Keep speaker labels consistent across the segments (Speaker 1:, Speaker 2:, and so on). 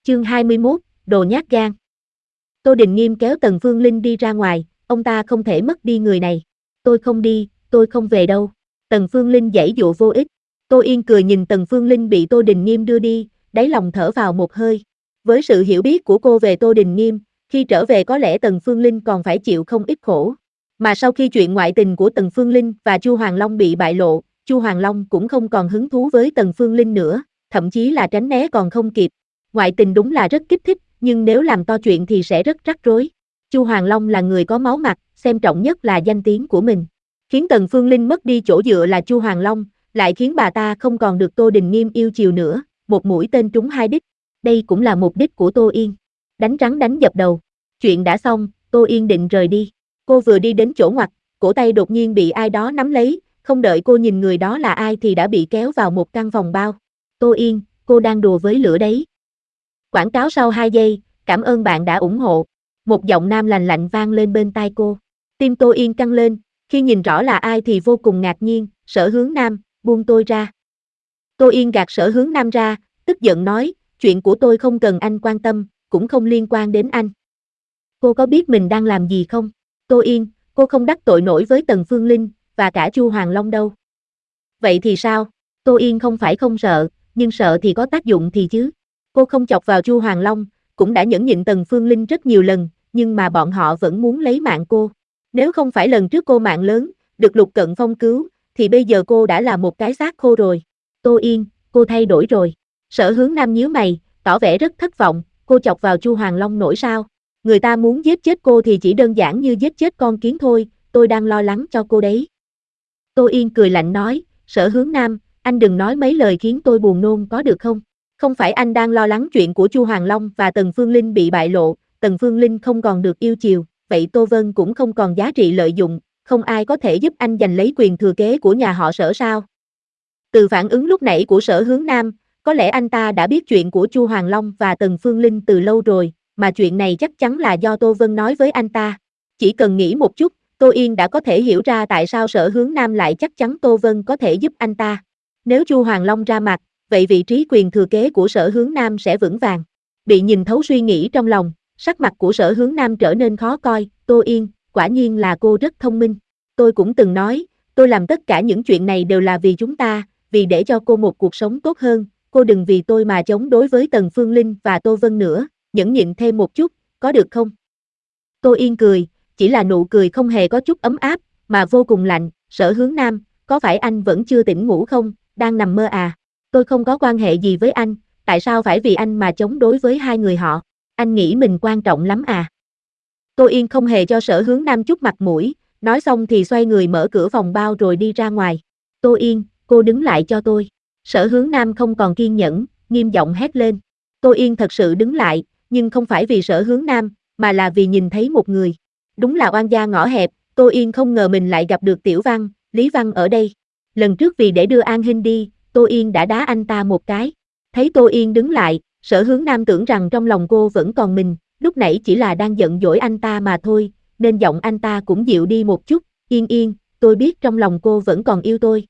Speaker 1: Chương 21, đồ nhát gan. Tô Đình Nghiêm kéo Tần Phương Linh đi ra ngoài, ông ta không thể mất đi người này. Tôi không đi, tôi không về đâu. Tần Phương Linh giãy dụa vô ích. Tô Yên cười nhìn Tần Phương Linh bị Tô Đình Nghiêm đưa đi, đáy lòng thở vào một hơi. Với sự hiểu biết của cô về Tô Đình Nghiêm, khi trở về có lẽ Tần Phương Linh còn phải chịu không ít khổ. Mà sau khi chuyện ngoại tình của Tần Phương Linh và Chu Hoàng Long bị bại lộ, Chu Hoàng Long cũng không còn hứng thú với Tần Phương Linh nữa, thậm chí là tránh né còn không kịp. Ngoại tình đúng là rất kích thích, nhưng nếu làm to chuyện thì sẽ rất rắc rối. Chu Hoàng Long là người có máu mặt, xem trọng nhất là danh tiếng của mình. Khiến Tần Phương Linh mất đi chỗ dựa là Chu Hoàng Long, lại khiến bà ta không còn được Tô Đình Nghiêm yêu chiều nữa, một mũi tên trúng hai đích. Đây cũng là mục đích của Tô Yên. Đánh rắn đánh dập đầu. Chuyện đã xong, Tô Yên định rời đi. Cô vừa đi đến chỗ ngoặt, cổ tay đột nhiên bị ai đó nắm lấy, không đợi cô nhìn người đó là ai thì đã bị kéo vào một căn phòng bao. Tô Yên, cô đang đùa với lửa đấy. Quảng cáo sau 2 giây, cảm ơn bạn đã ủng hộ. Một giọng nam lành lạnh vang lên bên tai cô. Tim Tô Yên căng lên, khi nhìn rõ là ai thì vô cùng ngạc nhiên. Sở Hướng Nam, buông tôi ra. Tô Yên gạt Sở Hướng Nam ra, tức giận nói, chuyện của tôi không cần anh quan tâm, cũng không liên quan đến anh. Cô có biết mình đang làm gì không? Tô Yên, cô không đắc tội nổi với Tần Phương Linh, và cả Chu Hoàng Long đâu. Vậy thì sao? Tô Yên không phải không sợ, nhưng sợ thì có tác dụng thì chứ. Cô không chọc vào Chu Hoàng Long, cũng đã nhẫn nhịn Tần Phương Linh rất nhiều lần, nhưng mà bọn họ vẫn muốn lấy mạng cô. Nếu không phải lần trước cô mạng lớn, được Lục Cận Phong cứu, thì bây giờ cô đã là một cái xác khô rồi. Tô Yên, cô thay đổi rồi. Sở Hướng Nam nhíu mày, tỏ vẻ rất thất vọng, cô chọc vào Chu Hoàng Long nổi sao? Người ta muốn giết chết cô thì chỉ đơn giản như giết chết con kiến thôi, tôi đang lo lắng cho cô đấy. Tô Yên cười lạnh nói, Sở Hướng Nam, anh đừng nói mấy lời khiến tôi buồn nôn có được không? Không phải anh đang lo lắng chuyện của Chu Hoàng Long và Tần Phương Linh bị bại lộ, Tần Phương Linh không còn được yêu chiều, vậy Tô Vân cũng không còn giá trị lợi dụng, không ai có thể giúp anh giành lấy quyền thừa kế của nhà họ Sở sao? Từ phản ứng lúc nãy của Sở Hướng Nam, có lẽ anh ta đã biết chuyện của Chu Hoàng Long và Tần Phương Linh từ lâu rồi, mà chuyện này chắc chắn là do Tô Vân nói với anh ta. Chỉ cần nghĩ một chút, Tô Yên đã có thể hiểu ra tại sao Sở Hướng Nam lại chắc chắn Tô Vân có thể giúp anh ta. Nếu Chu Hoàng Long ra mặt, vậy vị trí quyền thừa kế của Sở Hướng Nam sẽ vững vàng. Bị nhìn thấu suy nghĩ trong lòng, sắc mặt của Sở Hướng Nam trở nên khó coi. Tô Yên, quả nhiên là cô rất thông minh. Tôi cũng từng nói, tôi làm tất cả những chuyện này đều là vì chúng ta, vì để cho cô một cuộc sống tốt hơn. Cô đừng vì tôi mà chống đối với Tần Phương Linh và Tô Vân nữa, nhẫn nhịn thêm một chút, có được không? Tô Yên cười, chỉ là nụ cười không hề có chút ấm áp, mà vô cùng lạnh. Sở Hướng Nam, có phải anh vẫn chưa tỉnh ngủ không, đang nằm mơ à? Tôi không có quan hệ gì với anh, tại sao phải vì anh mà chống đối với hai người họ? Anh nghĩ mình quan trọng lắm à? Tô Yên không hề cho Sở Hướng Nam chút mặt mũi, nói xong thì xoay người mở cửa phòng bao rồi đi ra ngoài. Tô Yên, cô đứng lại cho tôi. Sở Hướng Nam không còn kiên nhẫn, nghiêm giọng hét lên. Tô Yên thật sự đứng lại, nhưng không phải vì Sở Hướng Nam, mà là vì nhìn thấy một người. Đúng là oan gia ngõ hẹp, Tô Yên không ngờ mình lại gặp được Tiểu Văn, Lý Văn ở đây. Lần trước vì để đưa An Hinh đi, Tô Yên đã đá anh ta một cái. Thấy Tô Yên đứng lại, Sở Hướng Nam tưởng rằng trong lòng cô vẫn còn mình, lúc nãy chỉ là đang giận dỗi anh ta mà thôi, nên giọng anh ta cũng dịu đi một chút. Yên Yên, tôi biết trong lòng cô vẫn còn yêu tôi.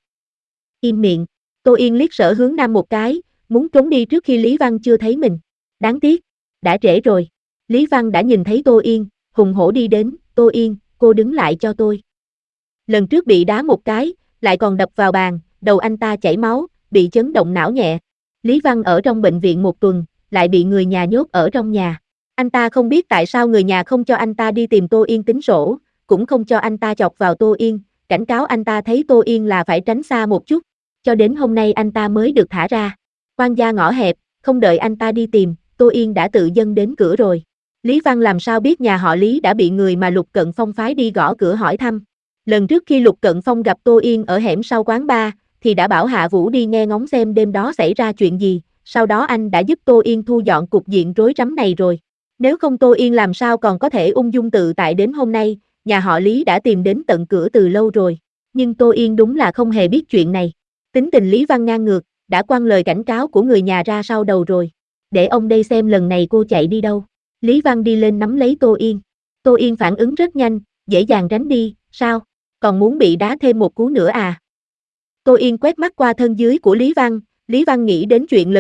Speaker 1: Im miệng. Tô Yên liếc Sở Hướng Nam một cái, muốn trốn đi trước khi Lý Văn chưa thấy mình. Đáng tiếc, đã trễ rồi. Lý Văn đã nhìn thấy Tô Yên, hùng hổ đi đến. Tô Yên, cô đứng lại cho tôi. Lần trước bị đá một cái, lại còn đập vào bàn, đầu anh ta chảy máu, bị chấn động não nhẹ. Lý Văn ở trong bệnh viện 1 tuần, lại bị người nhà nhốt ở trong nhà. Anh ta không biết tại sao người nhà không cho anh ta đi tìm Tô Yên tính sổ, cũng không cho anh ta chọc vào Tô Yên, cảnh cáo anh ta thấy Tô Yên là phải tránh xa một chút. Cho đến hôm nay anh ta mới được thả ra. Oan gia ngõ hẹp, không đợi anh ta đi tìm, Tô Yên đã tự dâng đến cửa rồi. Lý Văn làm sao biết nhà họ Lý đã bị người mà Lục Cận Phong phái đi gõ cửa hỏi thăm. Lần trước khi Lục Cận Phong gặp Tô Yên ở hẻm sau quán bar, thì đã bảo Hạ Vũ đi nghe ngóng xem đêm đó xảy ra chuyện gì, sau đó anh đã giúp Tô Yên thu dọn cục diện rối rắm này rồi. Nếu không Tô Yên làm sao còn có thể ung dung tự tại đến hôm nay, nhà họ Lý đã tìm đến tận cửa từ lâu rồi. Nhưng Tô Yên đúng là không hề biết chuyện này. Tính tình Lý Văn ngang ngược, đã quăng lời cảnh cáo của người nhà ra sau đầu rồi. Để ông đây xem lần này cô chạy đi đâu. Lý Văn đi lên nắm lấy Tô Yên. Tô Yên phản ứng rất nhanh, dễ dàng tránh đi. Sao? Còn muốn bị đá thêm một cú nữa à? Tô Yên quét mắt qua thân dưới của Lý Văn nghĩ đến chuyện lần trước,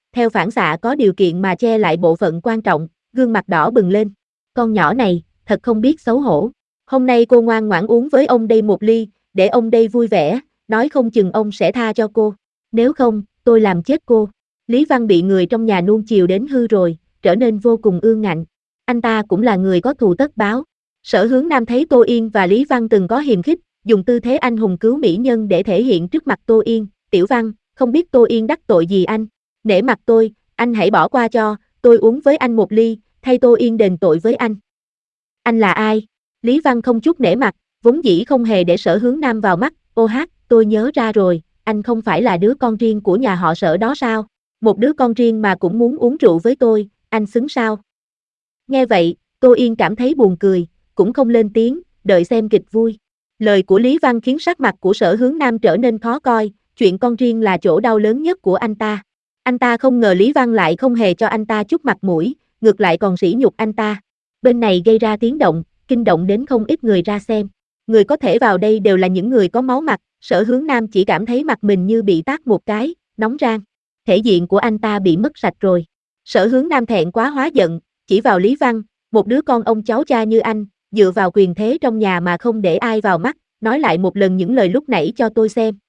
Speaker 1: theo phản xạ có điều kiện mà che lại bộ phận quan trọng, gương mặt đỏ bừng lên. Con nhỏ này, thật không biết xấu hổ. Hôm nay cô ngoan ngoãn uống với ông đây một ly, để ông đây vui vẻ, nói không chừng ông sẽ tha cho cô. Nếu không, tôi làm chết cô. Lý Văn bị người trong nhà nuông chiều đến hư rồi, trở nên vô cùng ương ngạnh. Anh ta cũng là người có thù tất báo. Sở Hướng Nam thấy Tô Yên và Lý Văn từng có hiềm khích, dùng tư thế anh hùng cứu mỹ nhân để thể hiện trước mặt Tô Yên. Tiểu Văn, không biết Tô Yên đắc tội gì anh. Nể mặt tôi, anh hãy bỏ qua cho, tôi uống với anh một ly, thay Tô Yên đền tội với anh. Anh là ai? Lý Văn không chút nể mặt, vốn dĩ không hề để Sở Hướng Nam vào mắt. Ô hát, tôi nhớ ra rồi, anh không phải là đứa con riêng của nhà họ Sở đó sao? Một đứa con riêng mà cũng muốn uống rượu với tôi, anh xứng sao? Nghe vậy, Tô Yên cảm thấy buồn cười, cũng không lên tiếng, đợi xem kịch vui. Lời của Lý Văn khiến sắc mặt của Sở Hướng Nam trở nên khó coi, chuyện con riêng là chỗ đau lớn nhất của anh ta. Anh ta không ngờ Lý Văn lại không hề cho anh ta chút mặt mũi, ngược lại còn sỉ nhục anh ta. Bên này gây ra tiếng động, kinh động đến không ít người ra xem. Người có thể vào đây đều là những người có máu mặt, Sở Hướng Nam chỉ cảm thấy mặt mình như bị tát một cái, nóng rang. Thể diện của anh ta bị mất sạch rồi. Sở Hướng Nam thẹn quá hóa giận, chỉ vào Lý Văn, một đứa con ông cháu cha như anh, dựa vào quyền thế trong nhà mà không để ai vào mắt, nói lại một lần những lời lúc nãy cho tôi xem.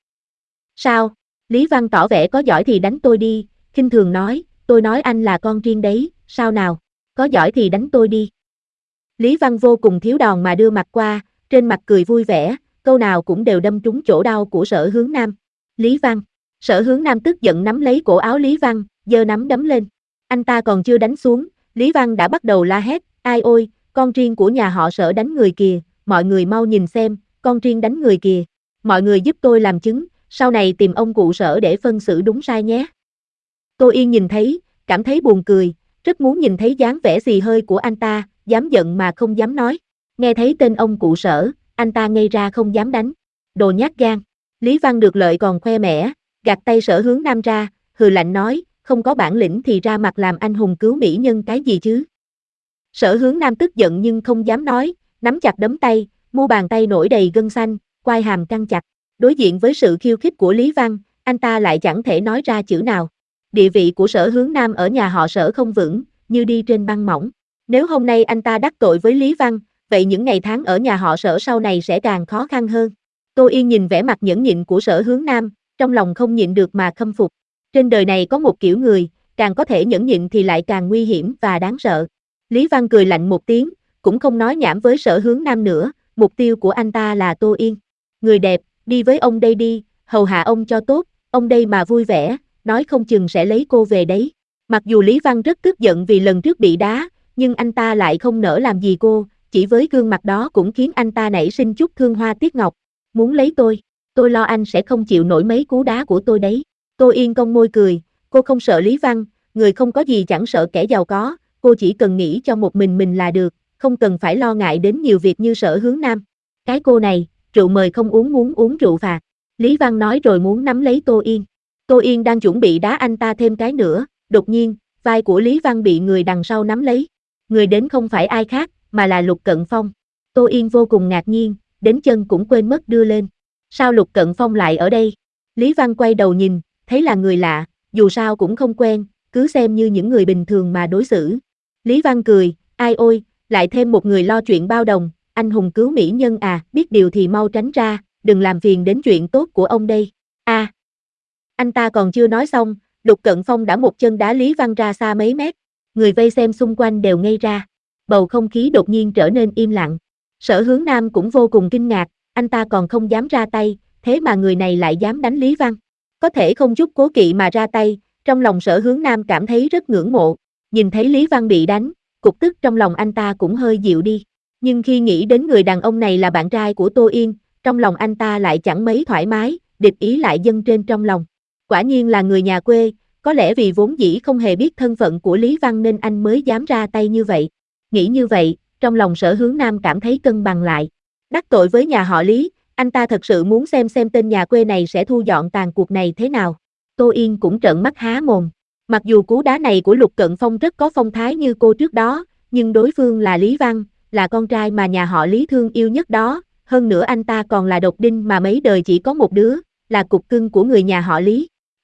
Speaker 1: Sao? Lý Văn tỏ vẻ có giỏi thì đánh tôi đi, khinh thường nói, tôi nói anh là con riêng đấy, sao nào? Có giỏi thì đánh tôi đi. Lý Văn vô cùng thiếu đòn mà đưa mặt qua, trên mặt cười vui vẻ, câu nào cũng đều đâm trúng chỗ đau của Sở Hướng Nam. Lý Văn. Sở Hướng Nam tức giận nắm lấy cổ áo Lý Văn, giơ nắm đấm lên. Anh ta còn chưa đánh xuống, Lý Văn đã bắt đầu la hét, ai ôi, con riêng của nhà họ Sở đánh người kìa, mọi người mau nhìn xem, con riêng đánh người kìa. Mọi người giúp tôi làm chứng, sau này tìm ông cụ Sở để phân xử đúng sai nhé. Tô Yên nhìn thấy, cảm thấy buồn cười, rất muốn nhìn thấy dáng vẻ xì hơi của anh ta, dám giận mà không dám nói. Nghe thấy tên ông cụ Sở, anh ta ngây ra không dám đánh. Đồ nhát gan. Lý Văn được lợi còn khoe mẽ, gạt tay Sở Hướng Nam ra, hừ lạnh nói, không có bản lĩnh thì ra mặt làm anh hùng cứu mỹ nhân cái gì chứ. Sở Hướng Nam tức giận nhưng không dám nói, nắm chặt đấm tay, mu bàn tay nổi đầy gân xanh, quai hàm căng chặt. Đối diện với sự khiêu khích của Lý Văn, anh ta lại chẳng thể nói ra chữ nào. Địa vị của Sở Hướng Nam ở nhà họ Sở không vững, như đi trên băng mỏng. Nếu hôm nay anh ta đắc tội với Lý Văn, vậy những ngày tháng ở nhà họ Sở sau này sẽ càng khó khăn hơn. Tô Yên nhìn vẻ mặt nhẫn nhịn của Sở Hướng Nam, trong lòng không nhịn được mà khâm phục. Trên đời này có một kiểu người, càng có thể nhẫn nhịn thì lại càng nguy hiểm và đáng sợ. Lý Văn cười lạnh một tiếng, cũng không nói nhảm với Sở Hướng Nam nữa, mục tiêu của anh ta là Tô Yên. Người đẹp, đi với ông đây đi, hầu hạ ông cho tốt, ông đây mà vui vẻ, nói không chừng sẽ lấy cô về đấy. Mặc dù Lý Văn rất tức giận vì lần trước bị đá, nhưng anh ta lại không nỡ làm gì cô, chỉ với gương mặt đó cũng khiến anh ta nảy sinh chút thương hoa tiếc ngọc. Muốn lấy tôi lo anh sẽ không chịu nổi mấy cú đá của tôi đấy. Tô Yên cong môi cười, cô không sợ Lý Văn, người không có gì chẳng sợ kẻ giàu có, cô chỉ cần nghĩ cho một mình là được, không cần phải lo ngại đến nhiều việc như Sở Hướng Nam. Cái cô này, rượu mời không uống muốn uống rượu phạt. Lý Văn nói rồi muốn nắm lấy Tô Yên. Tô Yên đang chuẩn bị đá anh ta thêm cái nữa, đột nhiên, vai của Lý Văn bị người đằng sau nắm lấy. Người đến không phải ai khác, mà là Lục Cận Phong. Tô Yên vô cùng ngạc nhiên, đến chân cũng quên mất đưa lên. Sao Lục Cận Phong lại ở đây? Lý Văn quay đầu nhìn, thấy là người lạ, dù sao cũng không quen, cứ xem như những người bình thường mà đối xử. Lý Văn cười, ai ôi, lại thêm một người lo chuyện bao đồng, anh hùng cứu mỹ nhân à, biết điều thì mau tránh ra, đừng làm phiền đến chuyện tốt của ông đây. Anh ta còn chưa nói xong, Lục Cận Phong đã một chân đá Lý Văn ra xa mấy mét. Người vây xem xung quanh đều ngây ra. Bầu không khí đột nhiên trở nên im lặng. Sở Hướng Nam cũng vô cùng kinh ngạc, anh ta còn không dám ra tay, thế mà người này lại dám đánh Lý Văn. Có thể không chút cố kỵ mà ra tay, trong lòng Sở Hướng Nam cảm thấy rất ngưỡng mộ. Nhìn thấy Lý Văn bị đánh, cục tức trong lòng anh ta cũng hơi dịu đi. Nhưng khi nghĩ đến người đàn ông này là bạn trai của Tô Yên, trong lòng anh ta lại chẳng mấy thoải mái, địch ý lại dâng trên trong lòng. Quả nhiên là người nhà quê, có lẽ vì vốn dĩ không hề biết thân phận của Lý Văn nên anh mới dám ra tay như vậy. Nghĩ như vậy, trong lòng Sở Hướng Nam cảm thấy cân bằng lại. Đắc tội với nhà họ Lý, anh ta thật sự muốn xem tên nhà quê này sẽ thu dọn tàn cuộc này thế nào. Tô Yên cũng trợn mắt há mồm. Mặc dù cú đá này của Lục Cận Phong rất có phong thái như cô trước đó, nhưng đối phương là Lý Văn, là con trai mà nhà họ Lý thương yêu nhất đó, hơn nữa anh ta còn là độc đinh mà mấy đời chỉ có một đứa, là cục cưng của người nhà họ Lý.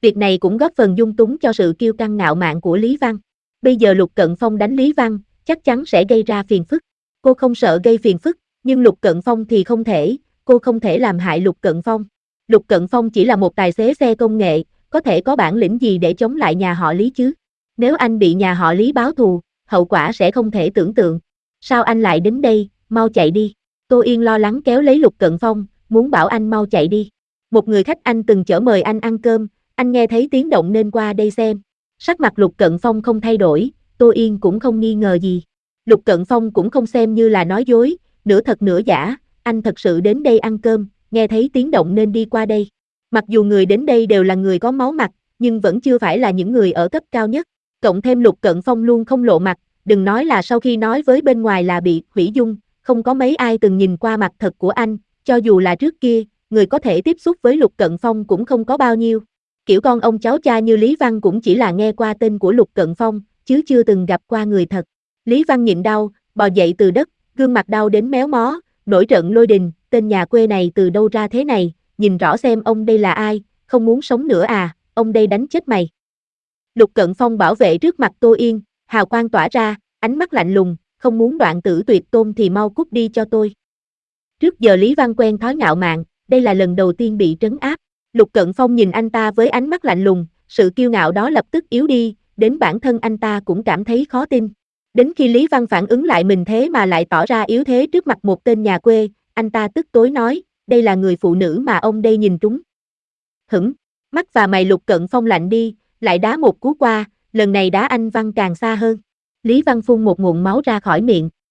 Speaker 1: Việc này cũng góp phần dung túng cho sự kiêu căng ngạo mạn của Lý Văn. Bây giờ Lục Cận Phong đánh Lý Văn, chắc chắn sẽ gây ra phiền phức. Cô không sợ gây phiền phức, nhưng Lục Cận Phong thì không thể, cô không thể làm hại Lục Cận Phong. Lục Cận Phong chỉ là một tài xế xe công nghệ, có thể có bản lĩnh gì để chống lại nhà họ Lý chứ? Nếu anh bị nhà họ Lý báo thù, hậu quả sẽ không thể tưởng tượng. Sao anh lại đến đây, mau chạy đi. Tô Yên lo lắng kéo lấy Lục Cận Phong, muốn bảo anh mau chạy đi. Một người khách anh từng chở mời anh ăn cơm, anh nghe thấy tiếng động nên qua đây xem. Sắc mặt Lục Cận Phong không thay đổi, Tô Yên cũng không nghi ngờ gì. Lục Cận Phong cũng không xem như là nói dối, nửa thật nửa giả, anh thật sự đến đây ăn cơm, nghe thấy tiếng động nên đi qua đây. Mặc dù người đến đây đều là người có máu mặt, nhưng vẫn chưa phải là những người ở cấp cao nhất. Cộng thêm Lục Cận Phong luôn không lộ mặt, đừng nói là sau khi nói với bên ngoài là bị hủy dung, không có mấy ai từng nhìn qua mặt thật của anh, cho dù là trước kia, người có thể tiếp xúc với Lục Cận Phong cũng không có bao nhiêu. Kiểu con ông cháu cha như Lý Văn cũng chỉ là nghe qua tên của Lục Cận Phong, chứ chưa từng gặp qua người thật. Lý Văn nhịn đau, bò dậy từ đất, gương mặt đau đến méo mó, nổi trận lôi đình, tên nhà quê này từ đâu ra thế này, nhìn rõ xem ông đây là ai, không muốn sống nữa à, ông đây đánh chết mày. Lục Cận Phong bảo vệ trước mặt Tô Yên, hào quang tỏa ra, ánh mắt lạnh lùng, không muốn đoạn tử tuyệt tôn thì mau cút đi cho tôi. Trước giờ Lý Văn quen thói ngạo mạn, đây là lần đầu tiên bị trấn áp. Lục Cận Phong nhìn anh ta với ánh mắt lạnh lùng, sự kiêu ngạo đó lập tức yếu đi, đến bản thân anh ta cũng cảm thấy khó tin. Đến khi Lý Văn phản ứng lại mình thế mà lại tỏ ra yếu thế trước mặt một tên nhà quê, anh ta tức tối nói, đây là người phụ nữ mà ông đây nhìn trúng. Hửng, mắt và mày Lục Cận Phong lạnh đi, lại đá một cú qua, lần này đá anh Văn càng xa hơn. Lý Văn phun một nguồn máu ra khỏi miệng,